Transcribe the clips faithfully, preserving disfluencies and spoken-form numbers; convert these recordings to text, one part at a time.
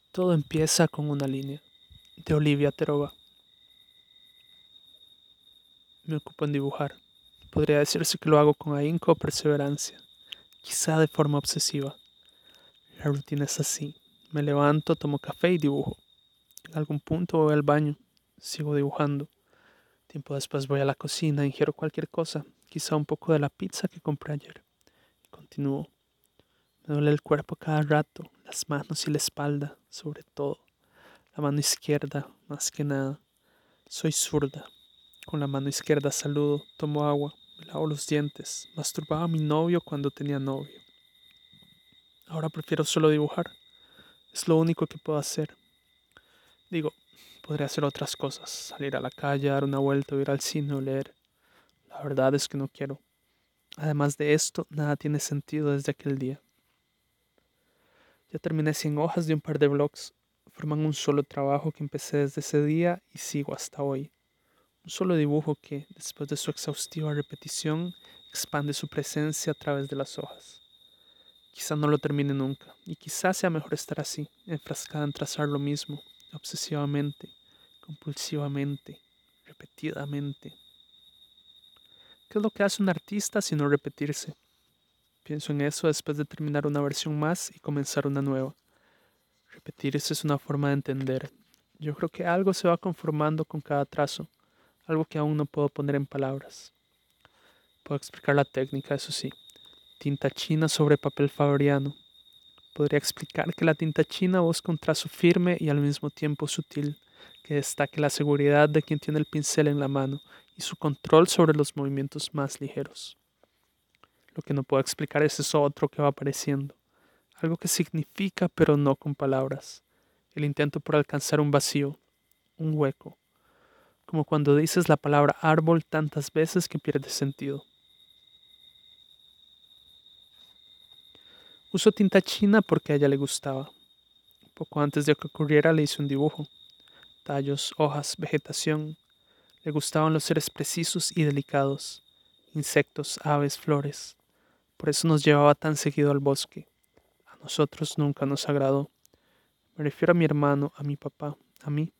Todo empieza con una línea, de Olivia Terova. Me ocupo en dibujar. Podría decirse que lo hago con ahínco o perseverancia, quizá de forma obsesiva. La rutina es así. Me levanto, tomo café y dibujo. En algún punto voy al baño, sigo dibujando. Tiempo después voy a la cocina, ingiero cualquier cosa, quizá un poco de la pizza que compré ayer. Continúo. Me duele el cuerpo cada rato, las manos y la espalda, sobre todo. La mano izquierda, más que nada. Soy zurda. Con la mano izquierda saludo, tomo agua, me lavo los dientes, masturbaba a mi novio cuando tenía novio. Ahora prefiero solo dibujar. Es lo único que puedo hacer. Digo, podría hacer otras cosas, salir a la calle, dar una vuelta, o ir al cine o leer. La verdad es que no quiero. Además de esto, nada tiene sentido desde aquel día. Ya terminé cien hojas de un par de blogs. Forman un solo trabajo que empecé desde ese día y sigo hasta hoy. Un solo dibujo que, después de su exhaustiva repetición, expande su presencia a través de las hojas. Quizá no lo termine nunca, y quizá sea mejor estar así, enfrascada en trazar lo mismo, obsesivamente, compulsivamente, repetidamente. ¿Qué es lo que hace un artista sino repetirse? Pienso en eso después de terminar una versión más y comenzar una nueva. Repetirse es una forma de entender. Yo creo que algo se va conformando con cada trazo, algo que aún no puedo poner en palabras. Puedo explicar la técnica, eso sí. Tinta china sobre papel fabriano. Podría explicar que la tinta china busca un trazo firme y al mismo tiempo sutil, que destaque la seguridad de quien tiene el pincel en la mano y su control sobre los movimientos más ligeros. Lo que no puedo explicar es eso otro que va apareciendo, algo que significa pero no con palabras, el intento por alcanzar un vacío, un hueco, como cuando dices la palabra árbol tantas veces que pierde sentido. Uso tinta china porque a ella le gustaba. Poco antes de que ocurriera le hice un dibujo. Tallos, hojas, vegetación. Le gustaban los seres precisos y delicados. Insectos, aves, flores. Por eso nos llevaba tan seguido al bosque. A nosotros nunca nos agradó. Me refiero a mi hermano, a mi papá, a mí.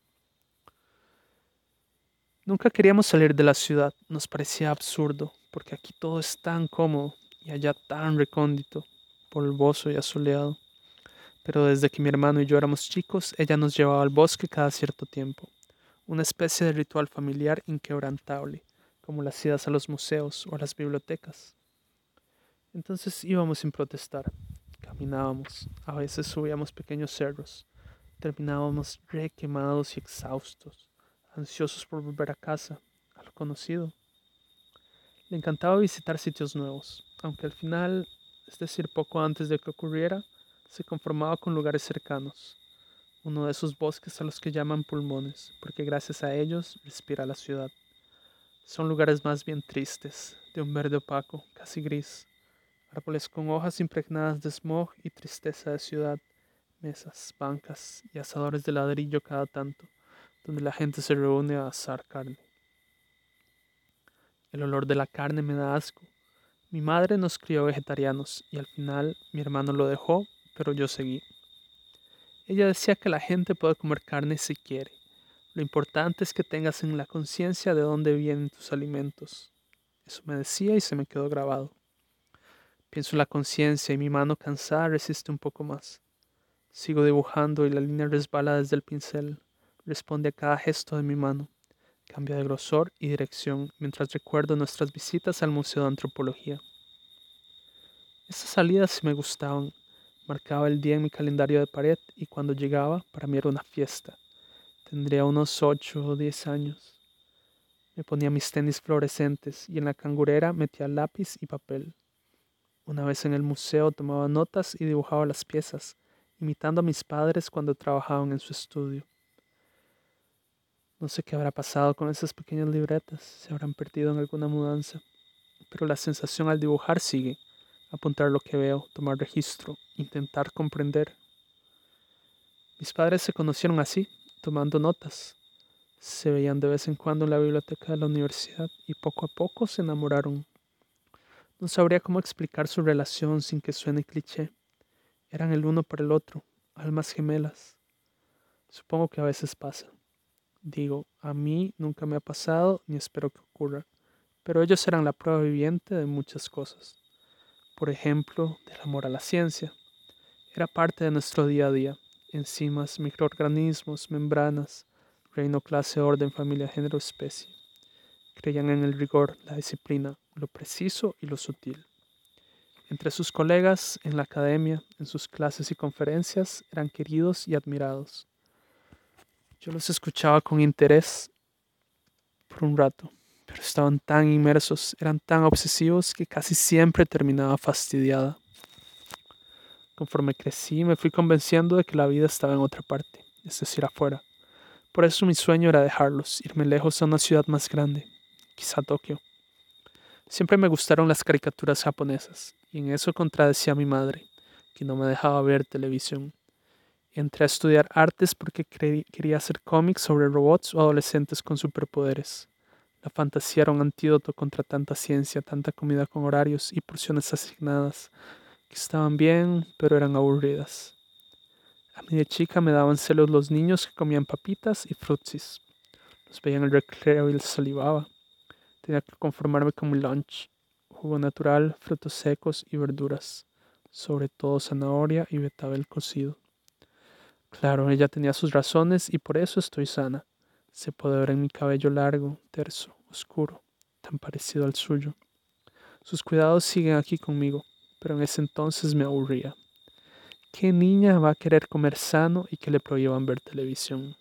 Nunca queríamos salir de la ciudad. Nos parecía absurdo, porque aquí todo es tan cómodo y allá tan recóndito, polvoso y asoleado. Pero desde que mi hermano y yo éramos chicos, ella nos llevaba al bosque cada cierto tiempo, una especie de ritual familiar inquebrantable, como las idas a los museos o a las bibliotecas. Entonces íbamos sin protestar, caminábamos, a veces subíamos pequeños cerros, terminábamos re quemados y exhaustos, ansiosos por volver a casa, a lo conocido. Le encantaba visitar sitios nuevos, aunque al final, es decir, poco antes de que ocurriera, se conformaba con lugares cercanos, uno de esos bosques a los que llaman pulmones, porque gracias a ellos respira la ciudad. Son lugares más bien tristes, de un verde opaco, casi gris, árboles con hojas impregnadas de smog y tristeza de ciudad, mesas, bancas y asadores de ladrillo cada tanto, donde la gente se reúne a asar carne. El olor de la carne me da asco. Mi madre nos crió vegetarianos y al final mi hermano lo dejó, pero yo seguí. Ella decía que la gente puede comer carne si quiere. Lo importante es que tengas en la conciencia de dónde vienen tus alimentos. Eso me decía y se me quedó grabado. Pienso en la conciencia y mi mano cansada resiste un poco más. Sigo dibujando y la línea resbala desde el pincel. Responde a cada gesto de mi mano. Cambia de grosor y dirección mientras recuerdo nuestras visitas al Museo de Antropología. Esas salidas sí me gustaban. Marcaba el día en mi calendario de pared y cuando llegaba, para mí era una fiesta. Tendría unos ocho o diez años. Me ponía mis tenis fluorescentes y en la cangurera metía lápiz y papel. Una vez en el museo tomaba notas y dibujaba las piezas, imitando a mis padres cuando trabajaban en su estudio. No sé qué habrá pasado con esas pequeñas libretas, se habrán perdido en alguna mudanza, pero la sensación al dibujar sigue. Apuntar lo que veo, tomar registro, intentar comprender. Mis padres se conocieron así, tomando notas. Se veían de vez en cuando en la biblioteca de la universidad y poco a poco se enamoraron. No sabría cómo explicar su relación sin que suene cliché. Eran el uno para el otro, almas gemelas. Supongo que a veces pasa. Digo, a mí nunca me ha pasado ni espero que ocurra, pero ellos serán la prueba viviente de muchas cosas. Por ejemplo, del amor a la ciencia. Era parte de nuestro día a día. Enzimas, microorganismos, membranas, reino, clase, orden, familia, género, especie. Creían en el rigor, la disciplina, lo preciso y lo sutil. Entre sus colegas, en la academia, en sus clases y conferencias, eran queridos y admirados. Yo los escuchaba con interés por un rato, pero estaban tan inmersos, eran tan obsesivos que casi siempre terminaba fastidiada. Conforme crecí, me fui convenciendo de que la vida estaba en otra parte, es decir, afuera. Por eso mi sueño era dejarlos, irme lejos a una ciudad más grande, quizá Tokio. Siempre me gustaron las caricaturas japonesas, y en eso contradecía a mi madre, que no me dejaba ver televisión. Entré a estudiar artes porque creí- quería hacer cómics sobre robots o adolescentes con superpoderes. La fantasía era un antídoto contra tanta ciencia, tanta comida con horarios y porciones asignadas, que estaban bien, pero eran aburridas. A mí de chica me daban celos los niños que comían papitas y frutsis. Los veía en el recreo y les salivaba. Tenía que conformarme con mi lunch, jugo natural, frutos secos y verduras, sobre todo zanahoria y betabel cocido. Claro, ella tenía sus razones y por eso estoy sana. Se puede ver en mi cabello largo, terso, oscuro, tan parecido al suyo. Sus cuidados siguen aquí conmigo, pero en ese entonces me aburría. ¿Qué niña va a querer comer sano y que le prohíban ver televisión?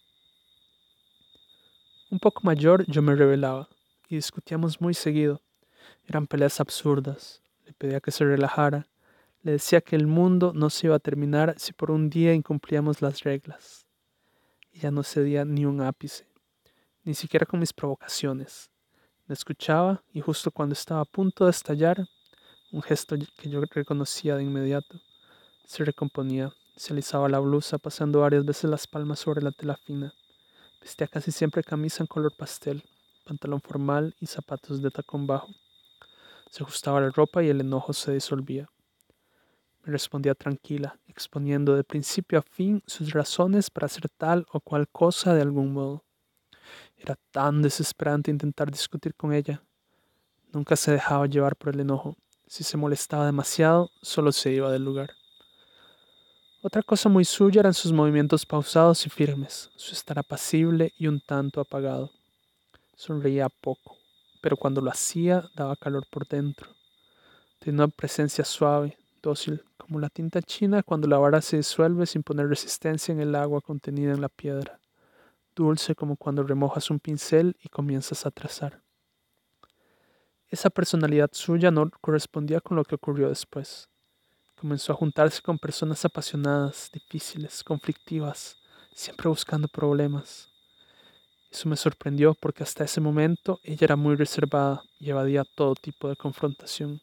Un poco mayor yo me rebelaba y discutíamos muy seguido. Eran peleas absurdas. Le pedía que se relajara. Le decía que el mundo no se iba a terminar si por un día incumplíamos las reglas. Ella no cedía ni un ápice, ni siquiera con mis provocaciones. Me escuchaba y justo cuando estaba a punto de estallar, un gesto que yo reconocía de inmediato, se recomponía, se alisaba la blusa pasando varias veces las palmas sobre la tela fina. Vestía casi siempre camisa en color pastel, pantalón formal y zapatos de tacón bajo. Se ajustaba la ropa y el enojo se disolvía. Me respondía tranquila, exponiendo de principio a fin sus razones para hacer tal o cual cosa de algún modo. Era tan desesperante intentar discutir con ella. Nunca se dejaba llevar por el enojo. Si se molestaba demasiado, solo se iba del lugar. Otra cosa muy suya eran sus movimientos pausados y firmes, su estar apacible y un tanto apagado. Sonreía poco, pero cuando lo hacía daba calor por dentro. Tenía una presencia suave, dócil, como la tinta china cuando la vara se disuelve sin poner resistencia en el agua contenida en la piedra. Dulce como cuando remojas un pincel y comienzas a trazar. Esa personalidad suya no correspondía con lo que ocurrió después. Comenzó a juntarse con personas apasionadas, difíciles, conflictivas, siempre buscando problemas. Eso me sorprendió porque hasta ese momento ella era muy reservada y evadía todo tipo de confrontación.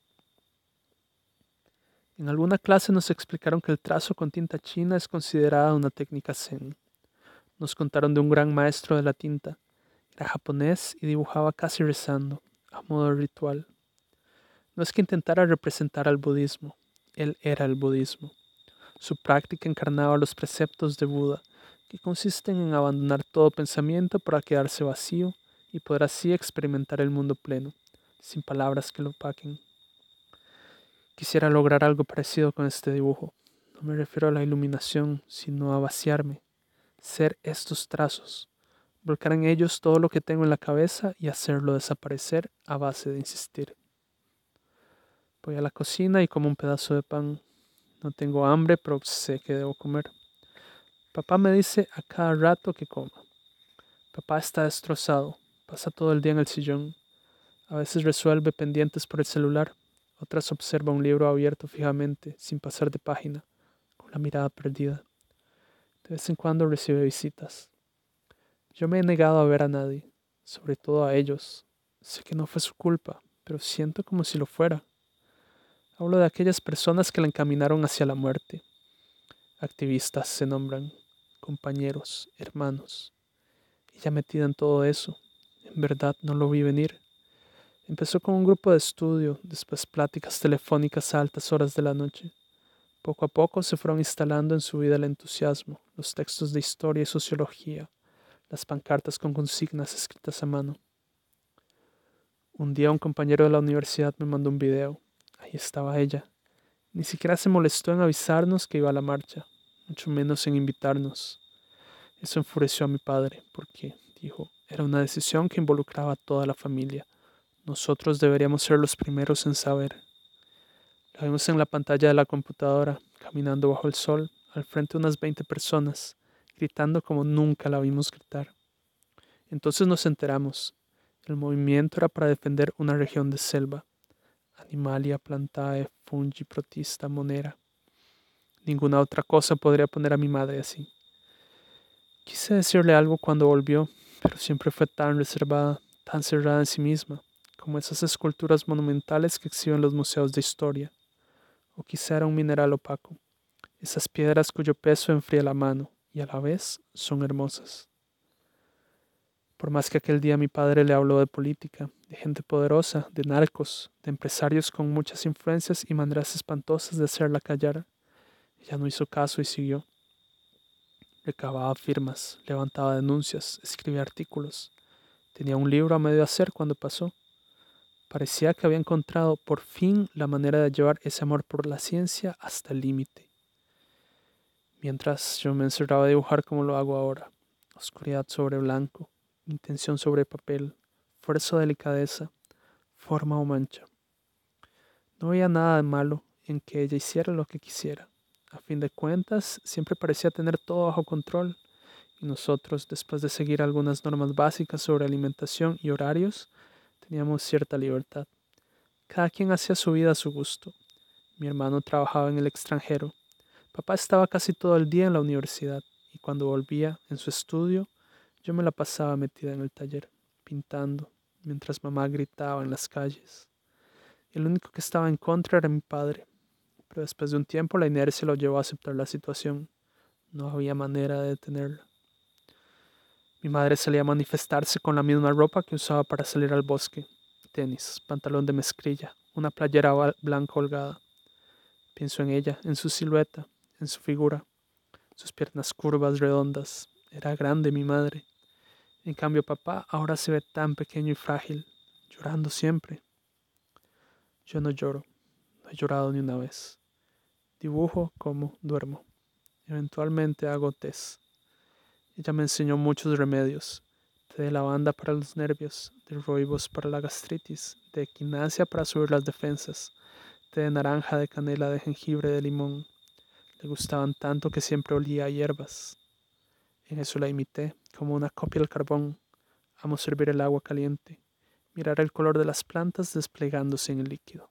En alguna clase nos explicaron que el trazo con tinta china es considerada una técnica zen. Nos contaron de un gran maestro de la tinta. Era japonés y dibujaba casi rezando, a modo de ritual. No es que intentara representar al budismo, él era el budismo. Su práctica encarnaba los preceptos de Buda, que consisten en abandonar todo pensamiento para quedarse vacío y poder así experimentar el mundo pleno, sin palabras que lo opaquen. Quisiera lograr algo parecido con este dibujo. No me refiero a la iluminación, sino a vaciarme, ser estos trazos, volcar en ellos todo lo que tengo en la cabeza y hacerlo desaparecer a base de insistir. Voy a la cocina y como un pedazo de pan. No tengo hambre, pero sé que debo comer. Papá me dice a cada rato que coma. Papá está destrozado, pasa todo el día en el sillón. A veces resuelve pendientes por el celular, otras observa un libro abierto fijamente, sin pasar de página, con la mirada perdida. De vez en cuando recibe visitas. Yo me he negado a ver a nadie, sobre todo a ellos. Sé que no fue su culpa, pero siento como si lo fuera. Hablo de aquellas personas que la encaminaron hacia la muerte. Activistas se nombran, compañeros, hermanos. Ella metida en todo eso. En verdad no lo vi venir. Empezó con un grupo de estudio, después pláticas telefónicas a altas horas de la noche. Poco a poco se fueron instalando en su vida el entusiasmo, los textos de historia y sociología, las pancartas con consignas escritas a mano. Un día un compañero de la universidad me mandó un video. Ahí estaba ella. Ni siquiera se molestó en avisarnos que iba a la marcha, mucho menos en invitarnos. Eso enfureció a mi padre, porque, dijo, era una decisión que involucraba a toda la familia. Nosotros deberíamos ser los primeros en saber. La vimos en la pantalla de la computadora, caminando bajo el sol, al frente de unas veinte personas, gritando como nunca la vimos gritar. Entonces nos enteramos. El movimiento era para defender una región de selva. Animalia plantae fungi protista monera. Ninguna otra cosa podría poner a mi madre así. Quise decirle algo cuando volvió, pero siempre fue tan reservada, tan cerrada en sí misma, como esas esculturas monumentales que exhiben los museos de historia. O quizá era un mineral opaco, esas piedras cuyo peso enfría la mano y a la vez son hermosas. Por más que aquel día mi padre le habló de política, de gente poderosa, de narcos, de empresarios con muchas influencias y maneras espantosas de hacerla callar, ella no hizo caso y siguió. Recababa firmas, levantaba denuncias, escribía artículos. Tenía un libro a medio hacer cuando pasó. Parecía que había encontrado por fin la manera de llevar ese amor por la ciencia hasta el límite. Mientras yo me encerraba a dibujar como lo hago ahora. Oscuridad sobre blanco, intención sobre papel, fuerza o delicadeza, forma o mancha. No veía nada de malo en que ella hiciera lo que quisiera. A fin de cuentas, siempre parecía tener todo bajo control, y nosotros, después de seguir algunas normas básicas sobre alimentación y horarios, teníamos cierta libertad. Cada quien hacía su vida a su gusto. Mi hermano trabajaba en el extranjero. Papá estaba casi todo el día en la universidad, y cuando volvía, en su estudio, yo me la pasaba metida en el taller, pintando, mientras mamá gritaba en las calles. El único que estaba en contra era mi padre, pero después de un tiempo la inercia lo llevó a aceptar la situación. No había manera de detenerla. Mi madre salía a manifestarse con la misma ropa que usaba para salir al bosque. Tenis, pantalón de mezclilla, una playera blanca holgada. Pienso en ella, en su silueta, en su figura, sus piernas curvas, redondas. Era grande mi madre. En cambio papá ahora se ve tan pequeño y frágil, llorando siempre. Yo no lloro, no he llorado ni una vez. Dibujo, como, duermo. Eventualmente hago tés. Ella me enseñó muchos remedios. Té de lavanda para los nervios, de rooibos para la gastritis, de equinacia para subir las defensas, té de naranja, de canela, de jengibre, de limón. Le gustaban tanto que siempre olía a hierbas. En eso la imité, como una copia del carbón. Amo servir el agua caliente, mirar el color de las plantas desplegándose en el líquido.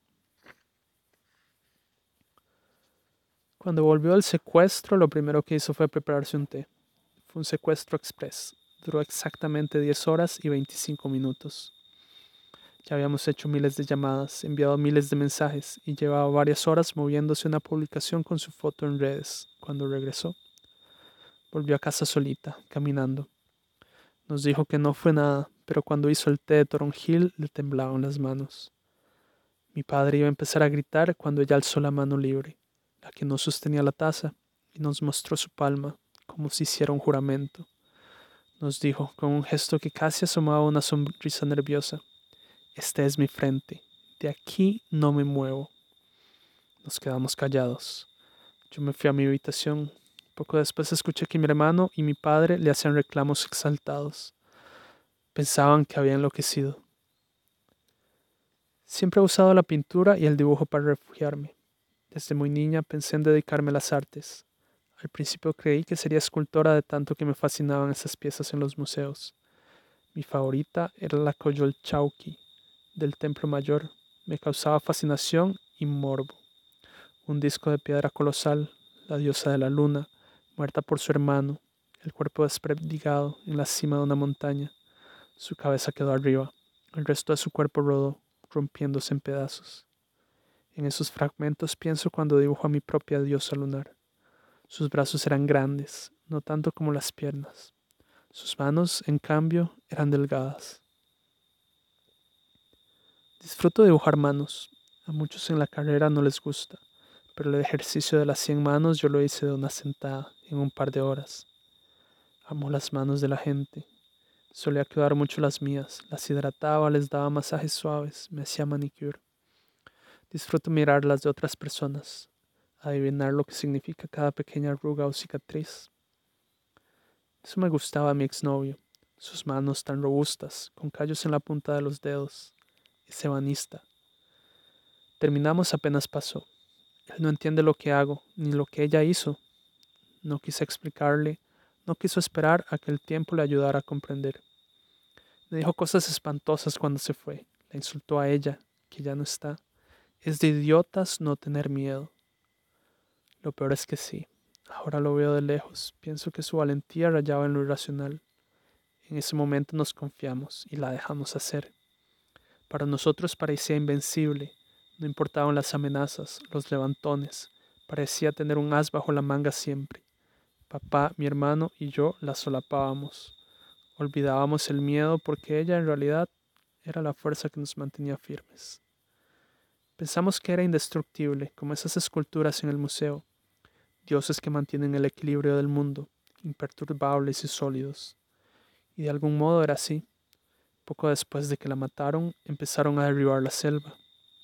Cuando volvió del secuestro, lo primero que hizo fue prepararse un té. Fue un secuestro express. Duró exactamente diez horas y veinticinco minutos. Ya habíamos hecho miles de llamadas, enviado miles de mensajes y llevaba varias horas moviéndose una publicación con su foto en redes. Cuando regresó, volvió a casa solita, caminando. Nos dijo que no fue nada, pero cuando hizo el té de toronjil le temblaban las manos. Mi padre iba a empezar a gritar cuando ella alzó la mano libre, la que no sostenía la taza, y nos mostró su palma, como si hiciera un juramento. Nos dijo, con un gesto que casi asomaba una sonrisa nerviosa: «Esta es mi frente. De aquí no me muevo». Nos quedamos callados. Yo me fui a mi habitación. Poco después escuché que mi hermano y mi padre le hacían reclamos exaltados. Pensaban que había enloquecido. Siempre he usado la pintura y el dibujo para refugiarme. Desde muy niña pensé en dedicarme a las artes. Al principio creí que sería escultora de tanto que me fascinaban esas piezas en los museos. Mi favorita era la Coyolxauhqui, del Templo Mayor. Me causaba fascinación y morbo. Un disco de piedra colosal, la diosa de la luna, muerta por su hermano, el cuerpo desperdigado en la cima de una montaña. Su cabeza quedó arriba, el resto de su cuerpo rodó, rompiéndose en pedazos. En esos fragmentos pienso cuando dibujo a mi propia diosa lunar. Sus brazos eran grandes, no tanto como las piernas. Sus manos, en cambio, eran delgadas. Disfruto dibujar manos. A muchos en la carrera no les gusta, pero el ejercicio de las cien manos yo lo hice de una sentada, en un par de horas. Amo las manos de la gente. Solía cuidar mucho las mías, las hidrataba, les daba masajes suaves, me hacía manicure. Disfruto mirar las de otras personas, adivinar lo que significa cada pequeña arruga o cicatriz. Eso me gustaba a mi exnovio, sus manos tan robustas, con callos en la punta de los dedos, ese banista. Terminamos apenas pasó. Él no entiende lo que hago, ni lo que ella hizo. No quise explicarle, no quiso esperar a que el tiempo le ayudara a comprender. Me dijo cosas espantosas cuando se fue, la insultó a ella, que ya no está. Es de idiotas no tener miedo. Lo peor es que sí, ahora lo veo de lejos, pienso que su valentía rayaba en lo irracional. En ese momento nos confiamos y la dejamos hacer. Para nosotros parecía invencible, no importaban las amenazas, los levantones, parecía tener un as bajo la manga siempre. Papá, mi hermano y yo la solapábamos. Olvidábamos el miedo porque ella en realidad era la fuerza que nos mantenía firmes. Pensamos que era indestructible, como esas esculturas en el museo, dioses que mantienen el equilibrio del mundo, imperturbables y sólidos. Y de algún modo era así. Poco después de que la mataron, empezaron a derribar la selva.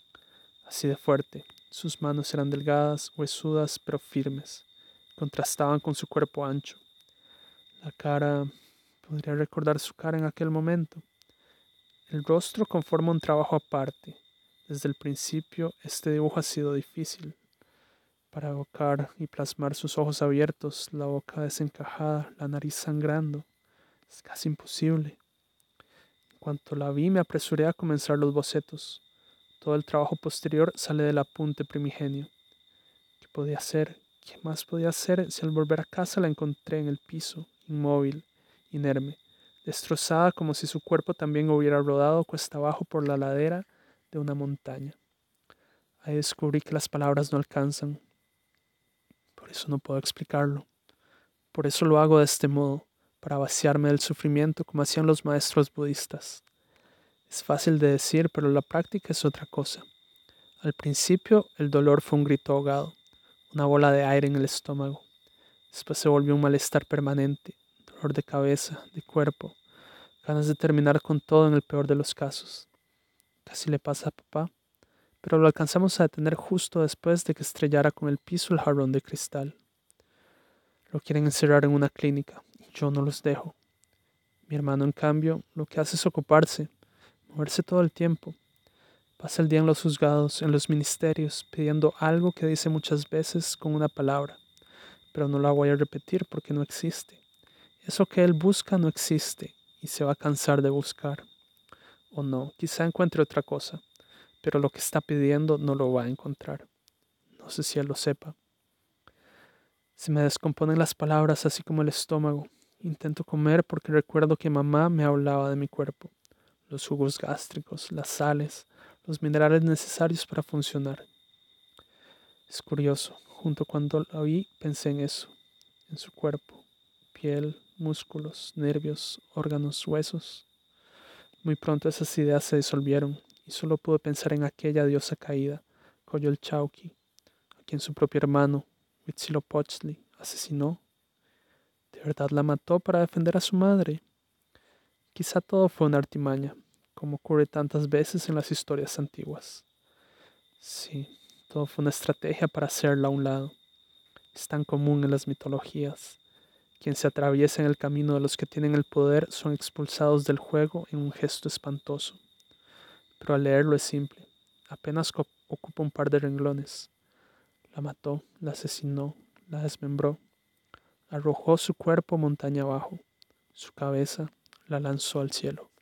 Así de fuerte, sus manos eran delgadas, huesudas, pero firmes. Contrastaban con su cuerpo ancho. La cara... podría recordar su cara en aquel momento. El rostro conforma un trabajo aparte. Desde el principio, este dibujo ha sido difícil. Para evocar y plasmar sus ojos abiertos, la boca desencajada, la nariz sangrando. Es casi imposible. En cuanto la vi, me apresuré a comenzar los bocetos. Todo el trabajo posterior sale del apunte primigenio. ¿Qué podía hacer? ¿Qué más podía hacer si al volver a casa la encontré en el piso, inmóvil, inerme, destrozada como si su cuerpo también hubiera rodado cuesta abajo por la ladera de una montaña? Ahí descubrí que las palabras no alcanzan. Por eso no puedo explicarlo. Por eso lo hago de este modo, para vaciarme del sufrimiento como hacían los maestros budistas. Es fácil de decir, pero la práctica es otra cosa. Al principio el dolor fue un grito ahogado, una bola de aire en el estómago. Después se volvió un malestar permanente, dolor de cabeza, de cuerpo, ganas de terminar con todo en el peor de los casos. Casi le pasa a papá, pero lo alcanzamos a detener justo después de que estrellara con el piso el jarrón de cristal. Lo quieren encerrar en una clínica y yo no los dejo. Mi hermano, en cambio, lo que hace es ocuparse, moverse todo el tiempo. Pasa el día en los juzgados, en los ministerios, pidiendo algo que dice muchas veces con una palabra, pero no la voy a repetir porque no existe. Eso que él busca no existe y se va a cansar de buscar. O no, quizá encuentre otra cosa, pero lo que está pidiendo no lo va a encontrar. No sé si él lo sepa. Se me descomponen las palabras así como el estómago. Intento comer porque recuerdo que mamá me hablaba de mi cuerpo, los jugos gástricos, las sales, los minerales necesarios para funcionar. Es curioso, junto cuando la vi pensé en eso, en su cuerpo, piel, músculos, nervios, órganos, huesos. Muy pronto esas ideas se disolvieron y solo pude pensar en aquella diosa caída, Coyolxauhqui, a quien su propio hermano, Huitzilopochtli, asesinó. ¿De verdad la mató para defender a su madre? Quizá todo fue una artimaña, como ocurre tantas veces en las historias antiguas. Sí, todo fue una estrategia para hacerla a un lado. Es tan común en las mitologías. Quien se atraviesa en el camino de los que tienen el poder son expulsados del juego en un gesto espantoso. Pero al leerlo es simple. Apenas ocupa un par de renglones. La mató, la asesinó, la desmembró. Arrojó su cuerpo montaña abajo. Su cabeza la lanzó al cielo.